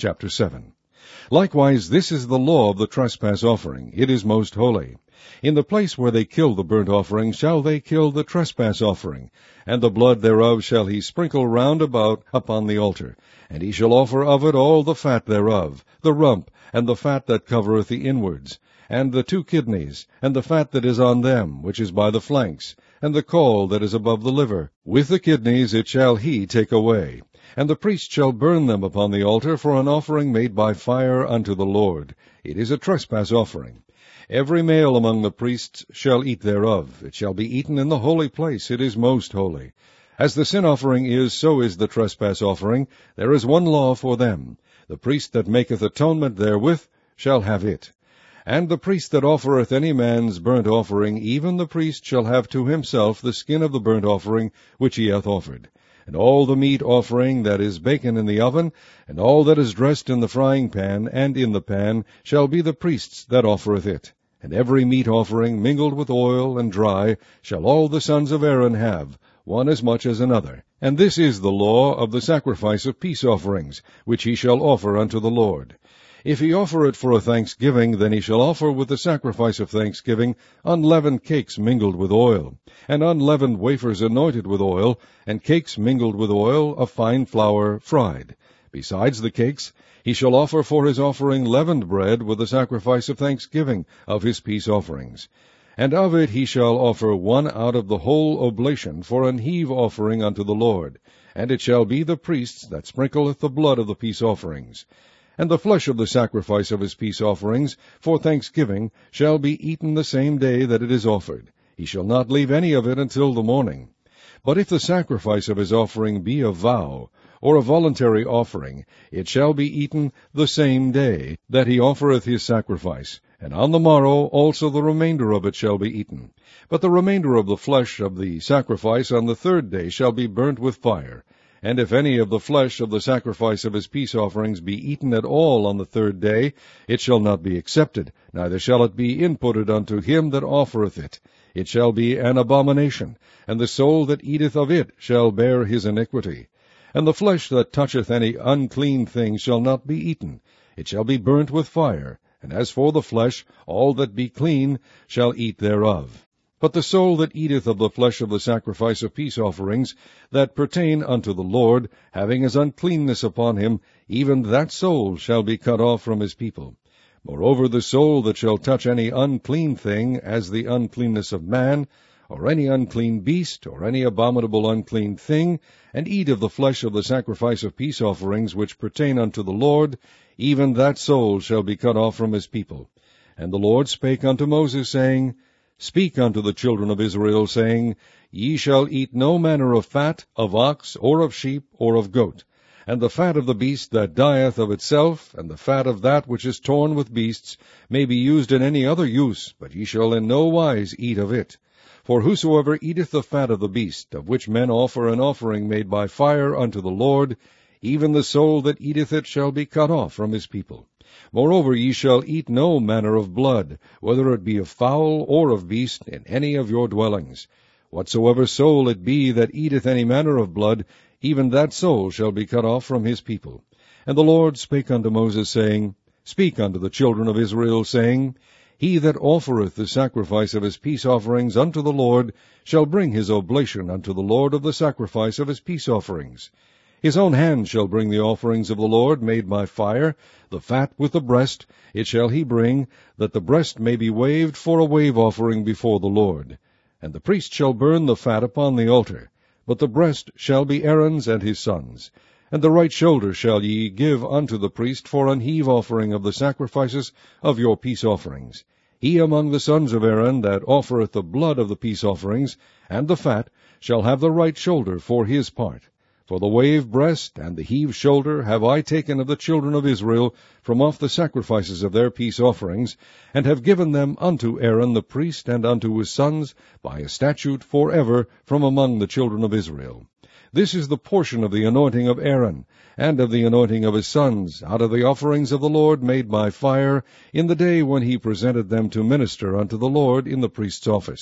chapter 7. Likewise, this is the law of the trespass offering. It is most holy. In the place where they kill the burnt offering shall they kill the trespass offering, and the blood thereof shall he sprinkle round about upon the altar. And he shall offer of it all the fat thereof, the rump, and the fat that covereth the inwards, and the 2 kidneys, and the fat that is on them, which is by the flanks, and the caul that is above the liver. With the kidneys it shall he take away. And the priest shall burn them upon the altar for an offering made by fire unto the Lord. It is a trespass offering. Every male among the priests shall eat thereof. It shall be eaten in the holy place. It is most holy. As the sin offering is, so is the trespass offering. There is one law for them. The priest that maketh atonement therewith shall have it. And the priest that offereth any man's burnt offering, even the priest shall have to himself the skin of the burnt offering which he hath offered. And all the meat offering that is baken in the oven, and all that is dressed in the frying pan and in the pan, shall be the priest's that offereth it. And every meat offering mingled with oil and dry shall all the sons of Aaron have, one as much as another. And this is the law of the sacrifice of peace offerings, which he shall offer unto the Lord. If he offer it for a thanksgiving, then he shall offer with the sacrifice of thanksgiving unleavened cakes mingled with oil, and unleavened wafers anointed with oil, and cakes mingled with oil of fine flour fried. Besides the cakes, he shall offer for his offering leavened bread with the sacrifice of thanksgiving of his peace offerings. And of it he shall offer one out of the whole oblation for an heave offering unto the Lord. And it shall be the priest's that sprinkleth the blood of the peace offerings. And the flesh of the sacrifice of his peace offerings for thanksgiving shall be eaten the same day that it is offered. He shall not leave any of it until the morning. But if the sacrifice of his offering be a vow, or a voluntary offering, it shall be eaten the same day that he offereth his sacrifice, and on the morrow also the remainder of it shall be eaten. But the remainder of the flesh of the sacrifice on the 3rd day shall be burnt with fire. And if any of the flesh of the sacrifice of his peace offerings be eaten at all on the 3rd day, it shall not be accepted, neither shall it be inputted unto him that offereth it. It shall be an abomination, and the soul that eateth of it shall bear his iniquity. And the flesh that toucheth any unclean thing shall not be eaten. It shall be burnt with fire. And as for the flesh, all that be clean shall eat thereof. But the soul that eateth of the flesh of the sacrifice of peace offerings that pertain unto the Lord, having his uncleanness upon him, even that soul shall be cut off from his people. Moreover, the soul that shall touch any unclean thing, as the uncleanness of man, or any unclean beast, or any abominable unclean thing, and eat of the flesh of the sacrifice of peace offerings which pertain unto the Lord, even that soul shall be cut off from his people. And the Lord spake unto Moses, saying, Speak unto the children of Israel, saying, Ye shall eat no manner of fat, of ox, or of sheep, or of goat, and the fat of the beast that dieth of itself, and the fat of that which is torn with beasts, may be used in any other use, but ye shall in no wise eat of it. For whosoever eateth the fat of the beast, of which men offer an offering made by fire unto the Lord, even the soul that eateth it shall be cut off from his people. Moreover, ye shall eat no manner of blood, whether it be of fowl or of beast, in any of your dwellings. Whatsoever soul it be that eateth any manner of blood, even that soul shall be cut off from his people. And the Lord spake unto Moses, saying, Speak unto the children of Israel, saying, He that offereth the sacrifice of his peace offerings unto the Lord shall bring his oblation unto the Lord of the sacrifice of his peace offerings. His own hand shall bring the offerings of the Lord made by fire, the fat with the breast, it shall he bring, that the breast may be waved for a wave offering before the Lord. And the priest shall burn the fat upon the altar, but the breast shall be Aaron's and his sons'. And the right shoulder shall ye give unto the priest for an heave offering of the sacrifices of your peace offerings. He among the sons of Aaron that offereth the blood of the peace offerings, and the fat, shall have the right shoulder for his part. For the wave breast and the heave shoulder have I taken of the children of Israel from off the sacrifices of their peace offerings, and have given them unto Aaron the priest and unto his sons by a statute forever from among the children of Israel. This is the portion of the anointing of Aaron, and of the anointing of his sons, out of the offerings of the Lord made by fire, in the day when he presented them to minister unto the Lord in the priest's office,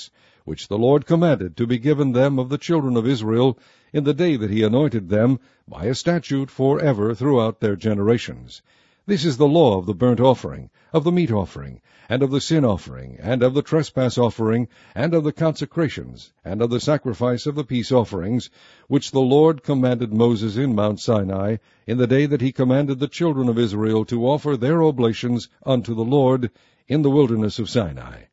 which the Lord commanded to be given them of the children of Israel in the day that he anointed them, by a statute for ever throughout their generations. This is the law of the burnt offering, of the meat offering, and of the sin offering, and of the trespass offering, and of the consecrations, and of the sacrifice of the peace offerings, which the Lord commanded Moses in Mount Sinai, in the day that he commanded the children of Israel to offer their oblations unto the Lord in the wilderness of Sinai.